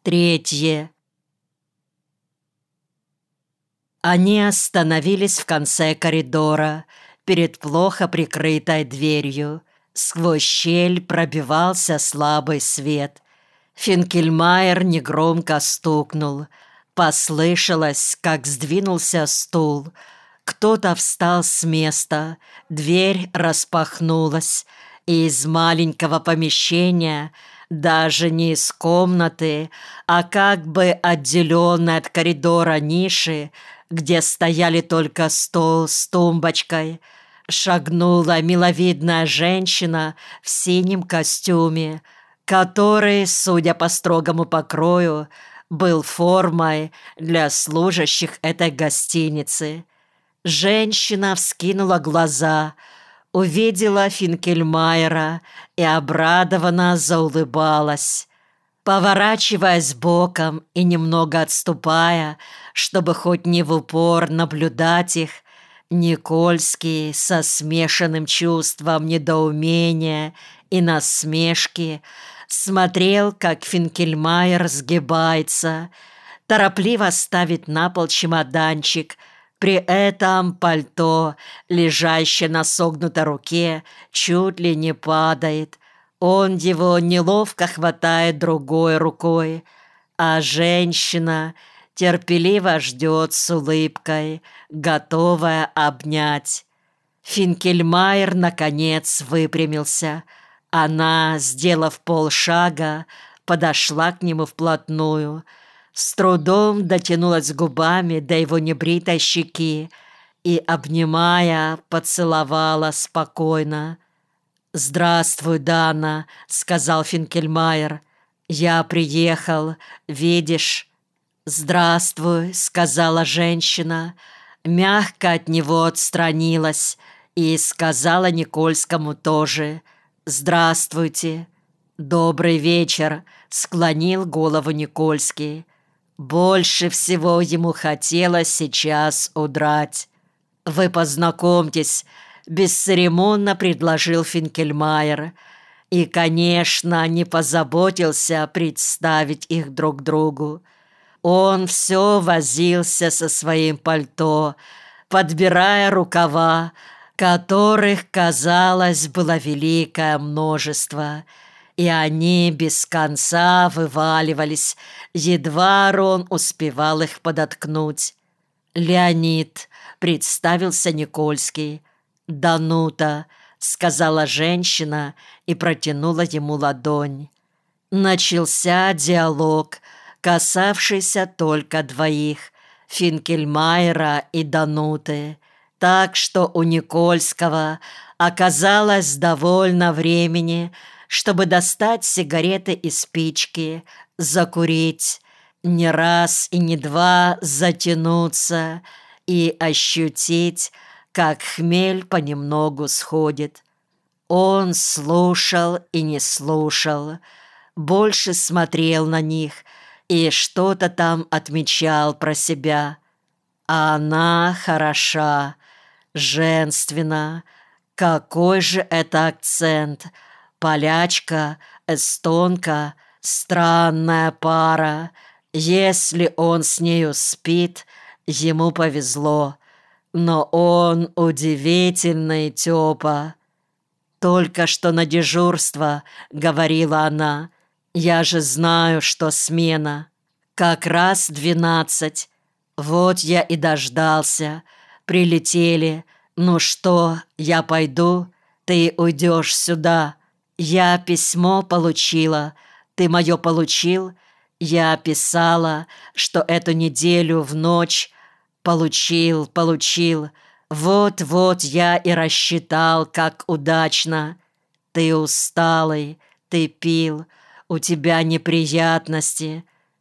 Третье. Они остановились в конце коридора, перед плохо прикрытой дверью. Сквозь щель пробивался слабый свет. Финкельмайер негромко стукнул. Послышалось, как сдвинулся стул. Кто-то встал с места, дверь распахнулась, и из маленького помещения, даже не из комнаты, а как бы отделенной от коридора ниши, где стояли только стол с тумбочкой, шагнула миловидная женщина в синем костюме, который, судя по строгому покрою, был формой для служащих этой гостиницы. Женщина вскинула глаза, увидела Финкельмайера и обрадованно заулыбалась. Поворачиваясь боком и немного отступая, чтобы хоть не в упор наблюдать их, Никольский со смешанным чувством недоумения и насмешки смотрел, как Финкельмайер сгибается, торопливо ставит на пол чемоданчик. При этом пальто, лежащее на согнутой руке, чуть ли не падает. Он его неловко хватает другой рукой, а женщина терпеливо ждет с улыбкой, готовая обнять. Финкельмайер, наконец, выпрямился. Она, сделав полшага, подошла к нему вплотную, с трудом дотянулась губами до его небритой щеки и, обнимая, поцеловала спокойно. «Здравствуй, Дана», — сказал Финкельмайер. «Я приехал, видишь?» «Здравствуй», — сказала женщина, мягко от него отстранилась и сказала Никольскому тоже «Здравствуйте». «Добрый вечер», — склонил голову Никольский. Больше всего ему хотелось сейчас удрать. «Вы познакомьтесь», — бесцеремонно предложил Финкельмайер. И, конечно, не позаботился представить их друг другу. Он все возился со своим пальто, подбирая рукава, которых, казалось, было великое множество, и они без конца вываливались, едва Рон успевал их подоткнуть. «Леонид», — представился Никольский. «Данута», — сказала женщина и протянула ему ладонь. Начался диалог, касавшийся только двоих — Финкельмайера и Дануты, так что у Никольского оказалось довольно времени, чтобы достать сигареты и спички, закурить, не раз и не два затянуться и ощутить, как хмель понемногу сходит. Он слушал и не слушал, больше смотрел на них и что-то там отмечал про себя. А она хороша, женственна. Какой же это акцент! Полячка, эстонка, странная пара. Если он с нею спит, ему повезло. Но он удивительный тёпа. «Только что на дежурство», — говорила она. «Я же знаю, что смена. Как раз 12. Вот я и дождался. Прилетели. Ну что, я пойду? Ты уйдешь сюда. Я письмо получила. Ты мое получил? Я писала, что эту неделю в ночь. Получил. Вот я и рассчитал, как удачно. Ты усталый, ты пил, у тебя неприятности.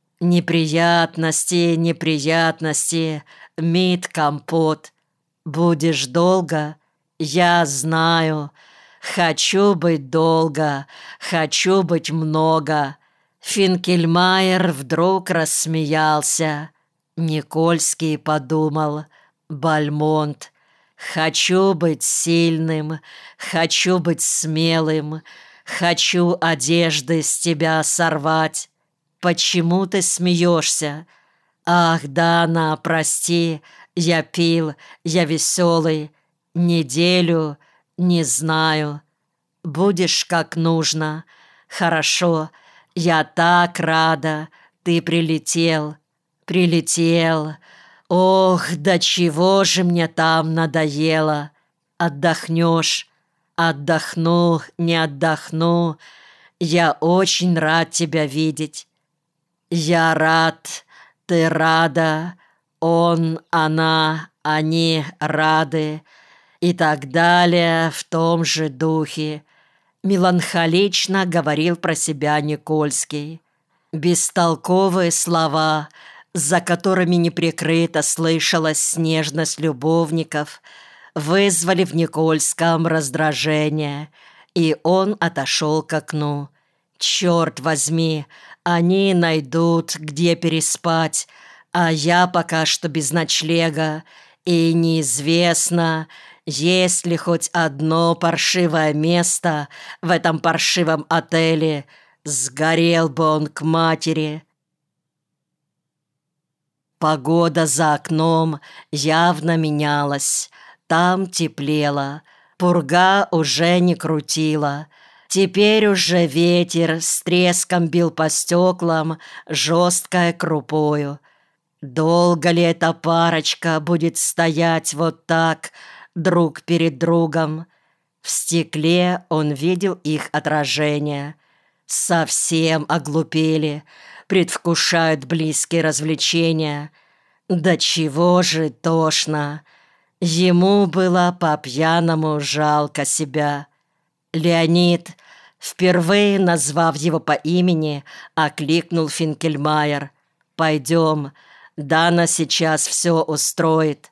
Неприятности, мид-компот. Будешь долго? Я знаю. Хочу быть долго, хочу быть много. Финкельмайер вдруг рассмеялся. Никольский подумал: Бальмонт. Хочу быть сильным, хочу быть смелым, хочу одежды с тебя сорвать. почему ты смеешься? Ах, Дана, прости, я пил, я веселый. Неделю, не знаю. Будешь как нужно. Хорошо, я так рада. Ты прилетел, прилетел. Ох, до чего же мне там надоело. Отдохнешь? Отдохну, не отдохну. Я очень рад тебя видеть. Я рад, ты рада. Он, она, они рады. И так далее в том же духе. Меланхолично говорил про себя Никольский. Бестолковые слова, за которыми неприкрыто слышалась нежность любовников, вызвали в Никольском раздражение, и он отошел к окну. «Черт возьми, они найдут, где переспать, а я пока что без ночлега, и неизвестно, есть ли хоть одно паршивое место в этом паршивом отеле. Сгорел бы он к матери». Погода за окном явно менялась. Там теплело, пурга уже не крутила. Теперь уже ветер с треском бил по стеклам жесткой крупою. Долго ли эта парочка будет стоять вот так, друг перед другом? В стекле он видел их отражение. Совсем оглупели, предвкушают близкие развлечения. Да чего же тошно! Ему было по-пьяному жалко себя. Леонид, впервые назвав его по имени, окликнул Финкельмайер. «Пойдем, Дана сейчас все устроит».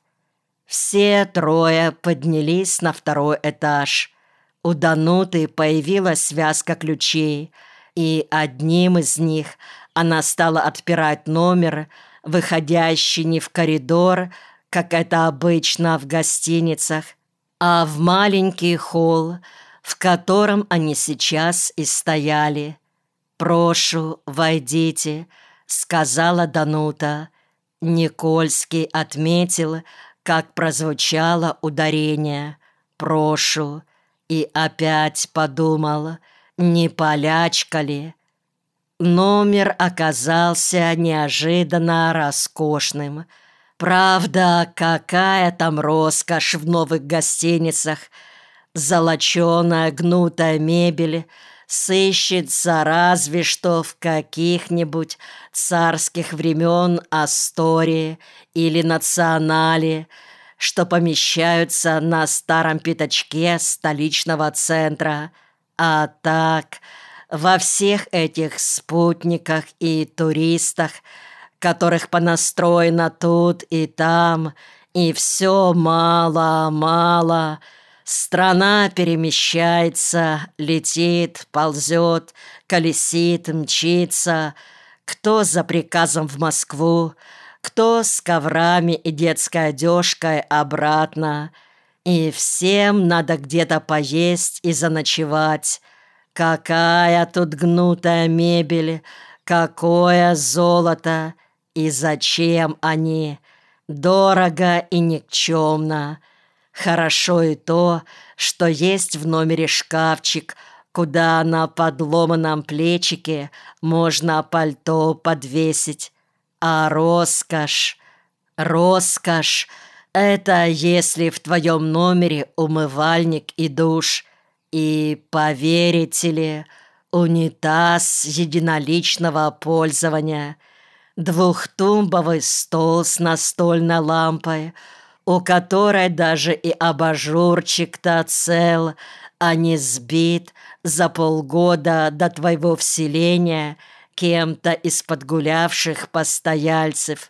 Все трое поднялись на второй этаж. У Дануты появилась связка ключей, и одним из них она стала отпирать номер, выходящий не в коридор, как это обычно в гостиницах, а в маленький холл, в котором они сейчас и стояли. «Прошу, войдите», — сказала Данута. Никольский отметил, как прозвучало ударение «прошу», и опять подумал, не полячка ли. Номер оказался неожиданно роскошным. Правда, какая там роскошь в новых гостиницах. Золоченая гнутая мебель сыщется разве что в каких-нибудь царских времен Астории или Национале, что помещаются на старом пятачке столичного центра. А так, во всех этих спутниках и туристах, которых понастроено тут и там, и все мало-мало, страна перемещается, летит, ползет, колесит, мчится, кто за приказом в Москву, кто с коврами и детской одежкой обратно. И всем надо где-то поесть и заночевать. Какая тут гнутая мебель, какое золото, и зачем они? Дорого и никчемно. Хорошо и то, что есть в номере шкафчик, куда на подломанном плечике можно пальто подвесить. А роскошь, роскошь — это если в твоем номере умывальник и душ, и, поверите ли, унитаз единоличного пользования, двухтумбовый стол с настольной лампой, у которой даже и абажурчик-то цел, а не сбит за полгода до твоего вселения кем-то из подгулявших постояльцев.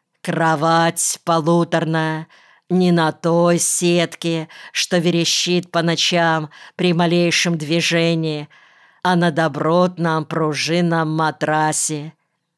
Кровать полуторная, не на той сетке, что верещит по ночам при малейшем движении, а на добротном пружинном матрасе.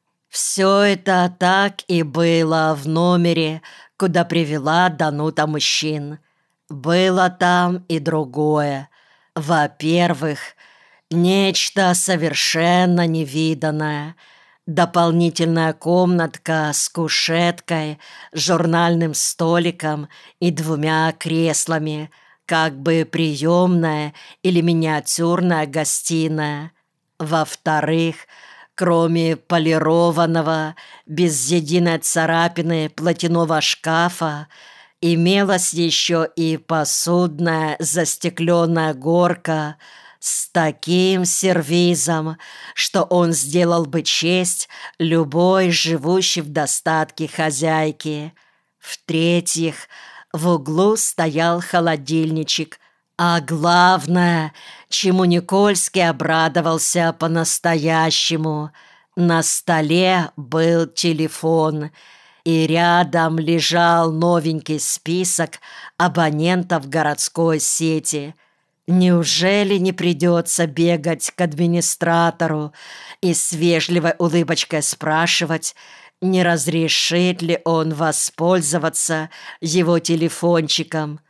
Все это так и было в номере, куда привела Данута мужчин. Было там и другое. Во-первых, нечто совершенно невиданное. Дополнительная комнатка с кушеткой, журнальным столиком и 2 креслами, как бы приемная или миниатюрная гостиная. Во-вторых, кроме полированного, без единой царапины платяного шкафа, имелась еще и посудная застекленная горка с таким сервизом, что он сделал бы честь любой живущей в достатке хозяйке. В-третьих, в углу стоял холодильничек, а главное, чему Никольский обрадовался по-настоящему, на столе был телефон, и рядом лежал новенький список абонентов городской сети. Неужели не придется бегать к администратору и с вежливой улыбочкой спрашивать, не разрешит ли он воспользоваться его телефончиком?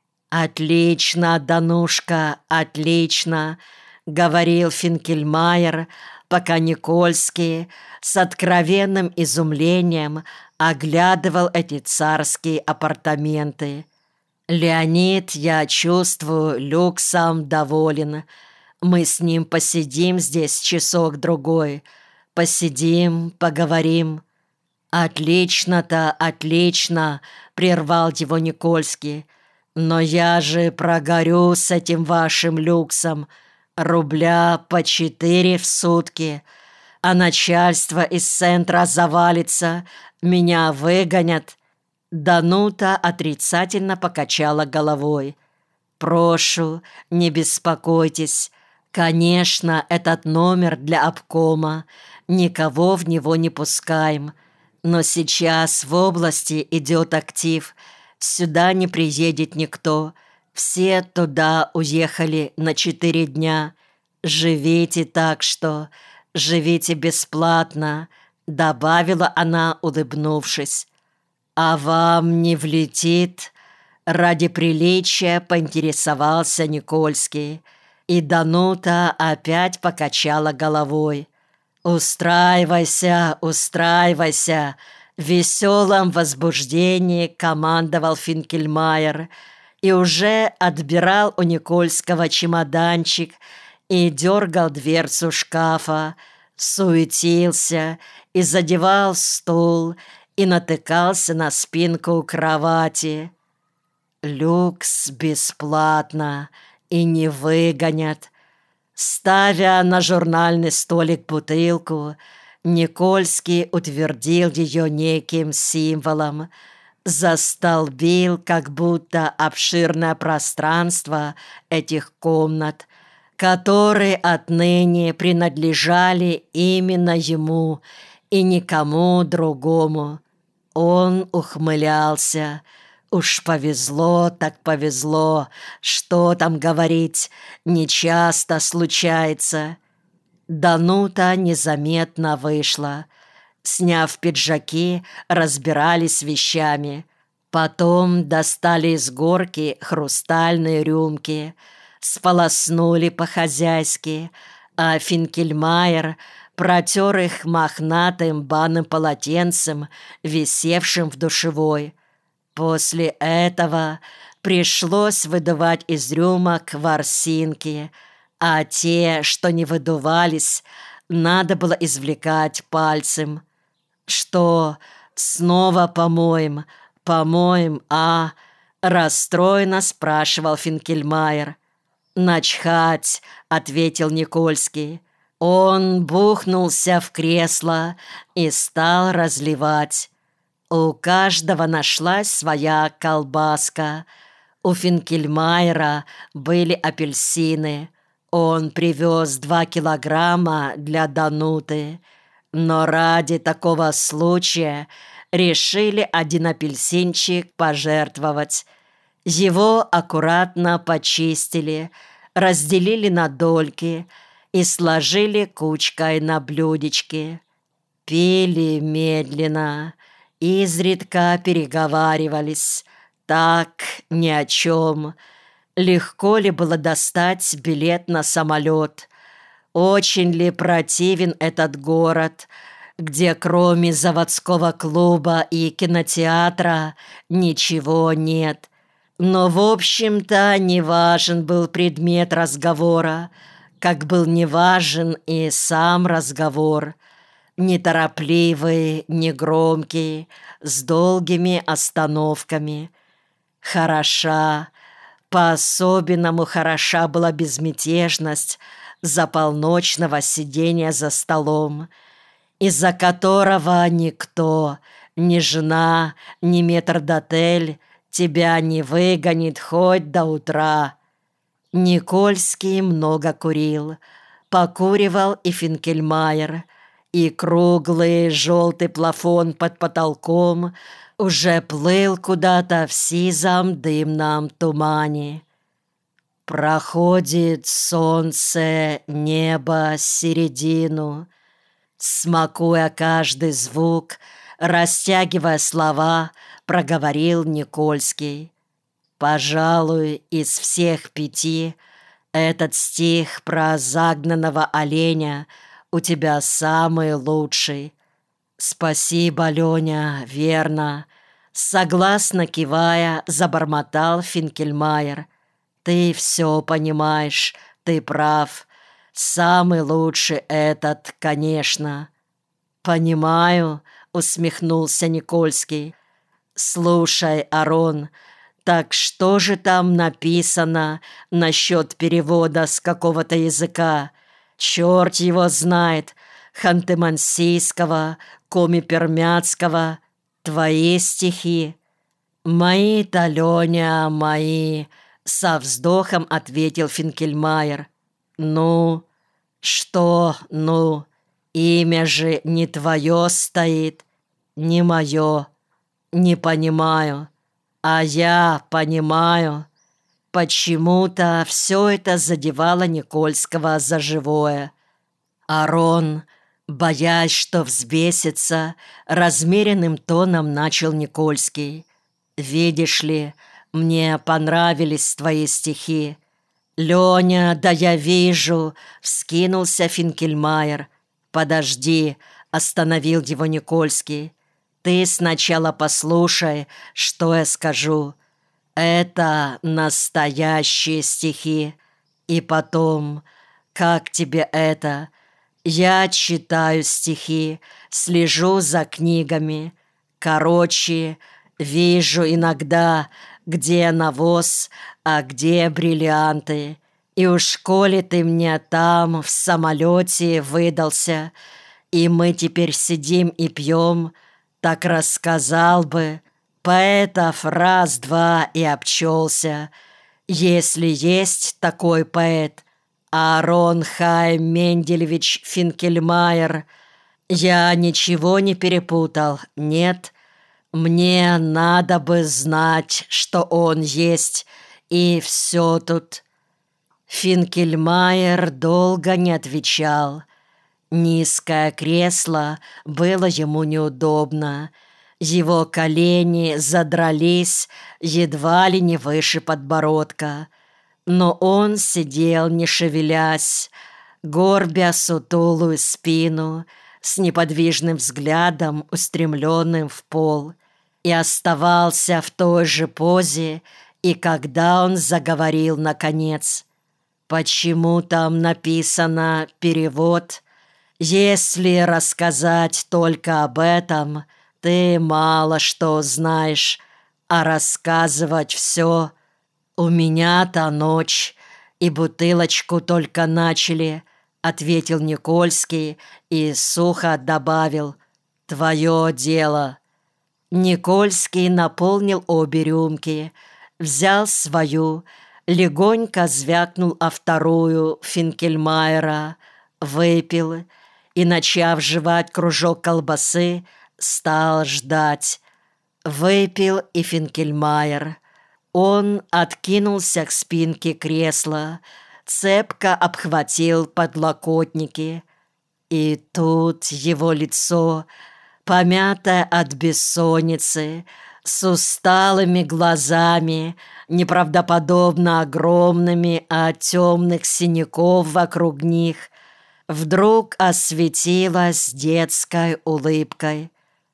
«Отлично, Данушка, отлично», — говорил Финкельмайер, пока Никольский с откровенным изумлением оглядывал эти царские апартаменты. «Леонид, я чувствую, люксом доволен. Мы с ним посидим здесь часок-другой. Посидим, поговорим». «Отлично-то, отлично», — прервал его Никольский. «Но я же прогорю с этим вашим люксом. Рубля по 4 в сутки. А начальство из центра завалится, меня выгонят». Данута отрицательно покачала головой. «Прошу, не беспокойтесь. Конечно, этот номер для обкома. Никого в него не пускаем. Но сейчас в области идет актив. Сюда не приедет никто. Все туда уехали на 4 дня. Живите так что, живите бесплатно», — добавила она, улыбнувшись. «А вам не влетит?» — ради приличия поинтересовался Никольский. И Данута опять покачала головой. «Устраивайся, устраивайся!» В веселом возбуждении командовал Финкельмайер и уже отбирал у Никольского чемоданчик и дергал дверцу шкафа, суетился и задевал стул, и натыкался на спинку кровати. «Люкс бесплатно, и не выгонят». Ставя на журнальный столик бутылку, Никольский утвердил ее неким символом, застолбил как будто обширное пространство этих комнат, которые отныне принадлежали именно ему и никому другому. Он ухмылялся. Уж повезло так повезло, что там говорить, нечасто случается. Данута незаметно вышла. Сняв пиджаки, разбирались с вещами. Потом достали из горки хрустальные рюмки, сполоснули по-хозяйски, а Финкельмайер протер их мохнатым банным полотенцем, висевшим в душевой. После этого пришлось выдувать из рюмок ворсинки, а те, что не выдувались, надо было извлекать пальцем. «Что, снова помоем? Помоем, а?» — расстроенно спрашивал Финкельмайер. «Начхать», — ответил Никольский. Он бухнулся в кресло и стал разливать. У каждого нашлась своя колбаска. У Финкельмайера были апельсины. Он привез 2 килограмма для Дануты. Но ради такого случая решили 1 апельсинчик пожертвовать. Его аккуратно почистили, разделили на дольки и сложили кучкой на блюдечке. Пили медленно, изредка переговаривались, так ни о чем. Легко ли было достать билет на самолет? Очень ли противен этот город? где кроме заводского клуба и кинотеатра ничего нет. Но, в общем-то, не важен был предмет разговора, как был неважен и сам разговор. Неторопливый, негромкий, с долгими остановками. Хороша, по-особенному хороша была безмятежность заполночного сидения за столом, из-за которого никто, ни жена, ни метрдотель тебя не выгонит хоть до утра. Никольский много курил, покуривал и Финкельмайер, и круглый желтый плафон под потолком уже плыл куда-то в сизом дымном тумане. Проходит солнце, небо, середину, смакуя каждый звук, растягивая слова, проговорил Никольский. Пожалуй, из всех 5 этот стих про загнанного оленя у тебя самый лучший. Спасибо, Леня, верно. Согласно кивая, забормотал Финкельмайер. Ты все понимаешь, ты прав. Самый лучший этот, конечно. Понимаю, усмехнулся Никольский. Слушай, Арон, так что же там написано насчет перевода с какого-то языка? Черт его знает, ханты-мансийского, коми-пермяцкого, твои стихи. Мои-то, Леня, мои, со вздохом ответил Финкельмайер. Ну, что, ну, имя же не твое стоит, не мое, не понимаю, а я понимаю. Почему-то все это задевало Никольского за живое. Арон, боясь, что взбесится, размеренным тоном начал Никольский. «Видишь ли, мне понравились твои стихи». «Леня, да я вижу!» — вскинулся Финкельмайер. «Подожди!» — остановил его Никольский. «Ты сначала послушай, что я скажу. Это настоящие стихи. И потом, как тебе это? Я читаю стихи, слежу за книгами. Короче, вижу иногда, где навоз, а где бриллианты. И уж коли ты мне там в самолете выдался, и мы теперь сидим и пьем, так рассказал бы. Поэтов раз-два и обчелся. Если есть такой поэт, Аарон Хайм Менделевич Финкельмайер, я ничего не перепутал, нет? Мне надо бы знать, что он есть, и все тут». Финкельмайер долго не отвечал. Низкое кресло было ему неудобно. Его колени задрались едва ли не выше подбородка. Но он сидел, не шевелясь, горбя сутулую спину, с неподвижным взглядом, устремленным в пол, и оставался в той же позе, и когда он заговорил наконец. «Почему там написано «перевод»? Если рассказать только об этом, ты мало что знаешь, а рассказывать все. У меня-то ночь, и бутылочку только начали», — ответил Никольский и сухо добавил: «Твое дело». Никольский наполнил обе рюмки, взял свою, легонько звякнул о вторую Финкельмайера, выпил и, начав жевать кружок колбасы, стал ждать. Выпил и Финкельмайер. Он откинулся к спинке кресла, цепко обхватил подлокотники. И тут его лицо, помятое от бессонницы, с усталыми глазами, неправдоподобно огромными от темных синяков вокруг них, вдруг осветилась детской улыбкой.